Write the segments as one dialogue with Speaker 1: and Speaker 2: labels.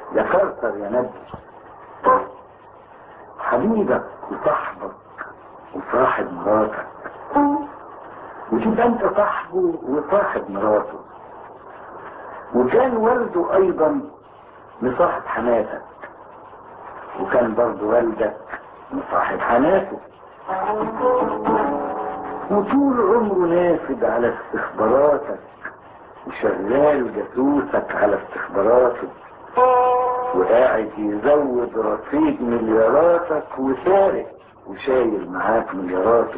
Speaker 1: يا كارتر يا نبي، حبيبك وصاحبك وصاحب مراتك، وتبقى انت صاحبه وصاحب مراته، وكان والده ايضا مصاحب حماتك، وكان برضه والدك مصاحب حماته، وطول عمره نافد على استخباراتك وشغال جاسوسك على استخباراته، وقاعد يزود رصيد ملياراتك وسارق وشايل معاك ملياراته،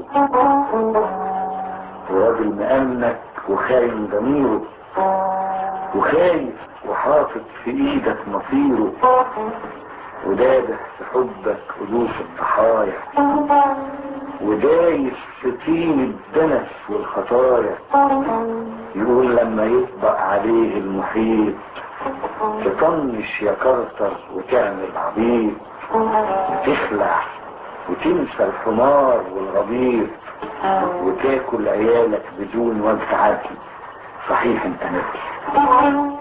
Speaker 1: وراجل مأمنك وخاين ضميره، وخايف وحاطط في ايدك مصيره، ودابح في حبك ألوف الضحايا، ودايس في طين الدنس والخطايا، يقول لما يطبق عليه المحيط تطنش يا كرتر وتعمل عبيط، وتخلع وتنسى الحمار والغبيط، وتاكل عيالك بدون وجه عدل. صحيح انت نبي.